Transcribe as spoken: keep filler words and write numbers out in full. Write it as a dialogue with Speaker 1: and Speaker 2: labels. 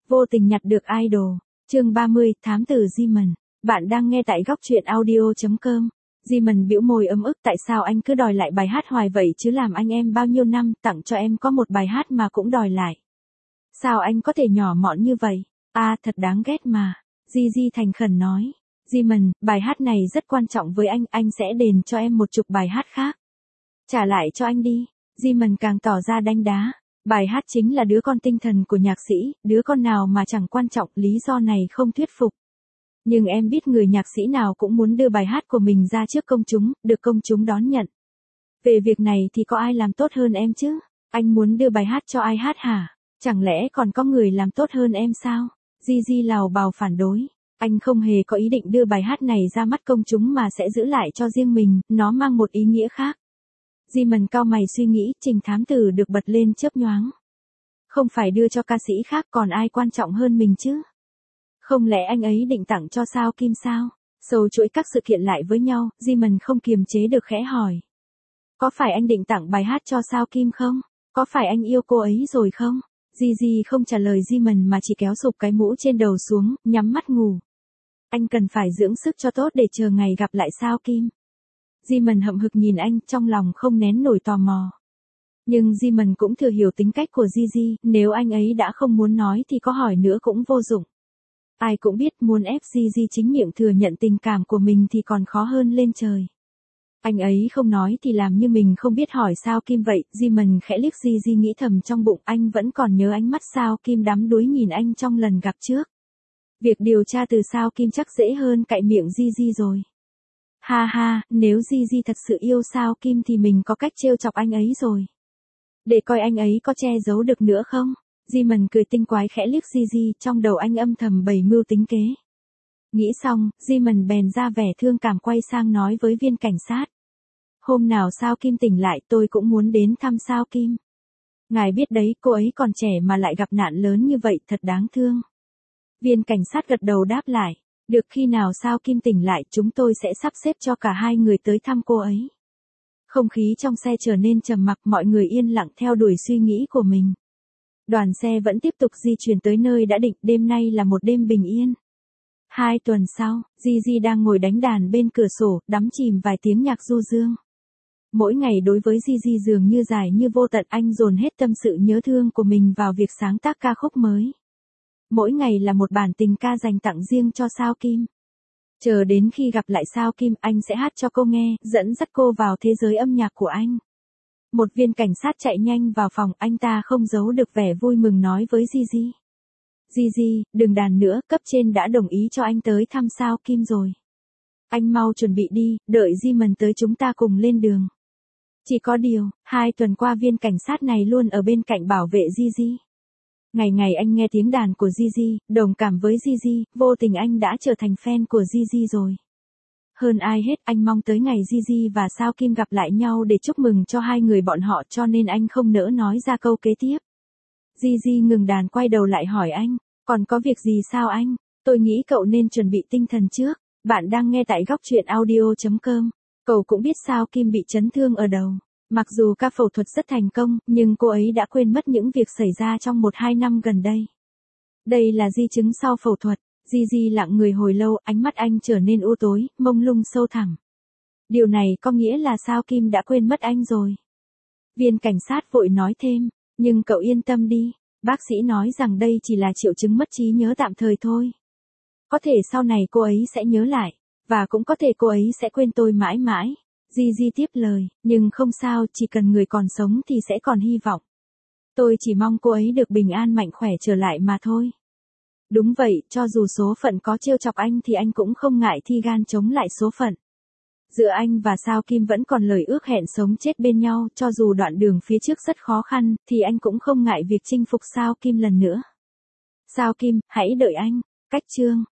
Speaker 1: Vô tình nhặt được idol. Chương ba mươi, thám tử Jimin. Bạn đang nghe tại góc truyện audio chấm com. Jimin bĩu môi ấm ức, tại sao anh cứ đòi lại bài hát hoài vậy chứ, làm anh em bao nhiêu năm, tặng cho em có một bài hát mà cũng đòi lại. Sao anh có thể nhỏ mọn như vậy? À, thật đáng ghét mà. Gigi thành khẩn nói. Jimin, bài hát này rất quan trọng với anh, anh sẽ đền cho em một chục bài hát khác. Trả lại cho anh đi. Jimin càng tỏ ra đanh đá. Bài hát chính là đứa con tinh thần của nhạc sĩ, đứa con nào mà chẳng quan trọng, lý do này không thuyết phục. Nhưng em biết người nhạc sĩ nào cũng muốn đưa bài hát của mình ra trước công chúng, được công chúng đón nhận. Về việc này thì có ai làm tốt hơn em chứ? Anh muốn đưa bài hát cho ai hát hả? Chẳng lẽ còn có người làm tốt hơn em sao? Gigi lào bào phản đối. Anh không hề có ý định đưa bài hát này ra mắt công chúng mà sẽ giữ lại cho riêng mình, nó mang một ý nghĩa khác. Jimin cau mày suy nghĩ, Trình thám tử được bật lên chớp nhoáng. Không phải đưa cho ca sĩ khác, còn ai quan trọng hơn mình chứ? Không lẽ anh ấy định tặng cho Sao Kim sao? Sâu chuỗi các sự kiện lại với nhau, Jimin không kiềm chế được khẽ hỏi. Có phải anh định tặng bài hát cho Sao Kim không? Có phải anh yêu cô ấy rồi không? Gigi không trả lời Jimin mà chỉ kéo sụp cái mũ trên đầu xuống, nhắm mắt ngủ. Anh cần phải dưỡng sức cho tốt để chờ ngày gặp lại Sao Kim. Jimin hậm hực nhìn anh, trong lòng không nén nổi tò mò. Nhưng Jimin cũng thừa hiểu tính cách của Gigi, nếu anh ấy đã không muốn nói thì có hỏi nữa cũng vô dụng. Ai cũng biết muốn ép Gigi chính miệng thừa nhận tình cảm của mình thì còn khó hơn lên trời. Anh ấy không nói thì làm như mình không biết hỏi Sao Kim vậy. Jimin khẽ liếc Gigi, nghĩ thầm trong bụng, anh vẫn còn nhớ ánh mắt Sao Kim đắm đuối nhìn anh trong lần gặp trước. Việc điều tra từ Sao Kim chắc dễ hơn cạy miệng Gigi rồi. Ha ha, nếu Gigi thật sự yêu Sao Kim thì mình có cách trêu chọc anh ấy rồi. Để coi anh ấy có che giấu được nữa không? Jimin cười tinh quái khẽ liếc Gigi, trong đầu anh âm thầm bày mưu tính kế. Nghĩ xong, Jimin bèn ra vẻ thương cảm quay sang nói với viên cảnh sát. Hôm nào Sao Kim tỉnh lại tôi cũng muốn đến thăm Sao Kim. Ngài biết đấy, cô ấy còn trẻ mà lại gặp nạn lớn như vậy, thật đáng thương. Viên cảnh sát gật đầu đáp lại. Được, khi nào Sao Kim tỉnh lại chúng tôi sẽ sắp xếp cho cả hai người tới thăm cô ấy. Không khí trong xe trở nên trầm mặc, mọi người yên lặng theo đuổi suy nghĩ của mình. Đoàn xe vẫn tiếp tục di chuyển tới nơi đã định, đêm nay là một đêm bình yên. Hai tuần sau, Gigi đang ngồi đánh đàn bên cửa sổ, đắm chìm vài tiếng nhạc du dương. Mỗi ngày đối với Gigi dường như dài như vô tận, anh dồn hết tâm sự nhớ thương của mình vào việc sáng tác ca khúc mới. Mỗi ngày là một bản tình ca dành tặng riêng cho Sao Kim. Chờ đến khi gặp lại Sao Kim, anh sẽ hát cho cô nghe, dẫn dắt cô vào thế giới âm nhạc của anh. Một viên cảnh sát chạy nhanh vào phòng, anh ta không giấu được vẻ vui mừng nói với Gigi. Gigi, đừng đàn nữa, cấp trên đã đồng ý cho anh tới thăm Sao Kim rồi. Anh mau chuẩn bị đi, đợi Jimin tới chúng ta cùng lên đường. Chỉ có điều, hai tuần qua viên cảnh sát này luôn ở bên cạnh bảo vệ Gigi. Ngày ngày anh nghe tiếng đàn của Gigi, đồng cảm với Gigi, vô tình anh đã trở thành fan của Gigi rồi. Hơn ai hết, anh mong tới ngày Gigi và Sao Kim gặp lại nhau để chúc mừng cho hai người bọn họ, cho nên anh không nỡ nói ra câu kế tiếp. Gigi ngừng đàn quay đầu lại hỏi anh, còn có việc gì sao anh? Tôi nghĩ cậu nên chuẩn bị tinh thần trước. Bạn đang nghe tại góc truyện audio chấm com. Cậu cũng biết Sao Kim bị chấn thương ở đầu. Mặc dù ca phẫu thuật rất thành công, nhưng cô ấy đã quên mất những việc xảy ra trong một hai năm gần đây. Đây là di chứng sau phẫu thuật. Gigi lặng người hồi lâu, ánh mắt anh trở nên u tối, mông lung sâu thẳm. Điều này có nghĩa là Sao Kim đã quên mất anh rồi. Viên cảnh sát vội nói thêm, nhưng cậu yên tâm đi, bác sĩ nói rằng đây chỉ là triệu chứng mất trí nhớ tạm thời thôi. Có thể sau này cô ấy sẽ nhớ lại, và cũng có thể cô ấy sẽ quên tôi mãi mãi. Gigi tiếp lời, nhưng không sao, chỉ cần người còn sống thì sẽ còn hy vọng. Tôi chỉ mong cô ấy được bình an mạnh khỏe trở lại mà thôi. Đúng vậy, cho dù số phận có trêu chọc anh thì anh cũng không ngại thi gan chống lại số phận. Giữa anh và Sao Kim vẫn còn lời ước hẹn sống chết bên nhau, cho dù đoạn đường phía trước rất khó khăn, thì anh cũng không ngại việc chinh phục Sao Kim lần nữa. Sao Kim, hãy đợi anh. Cách chương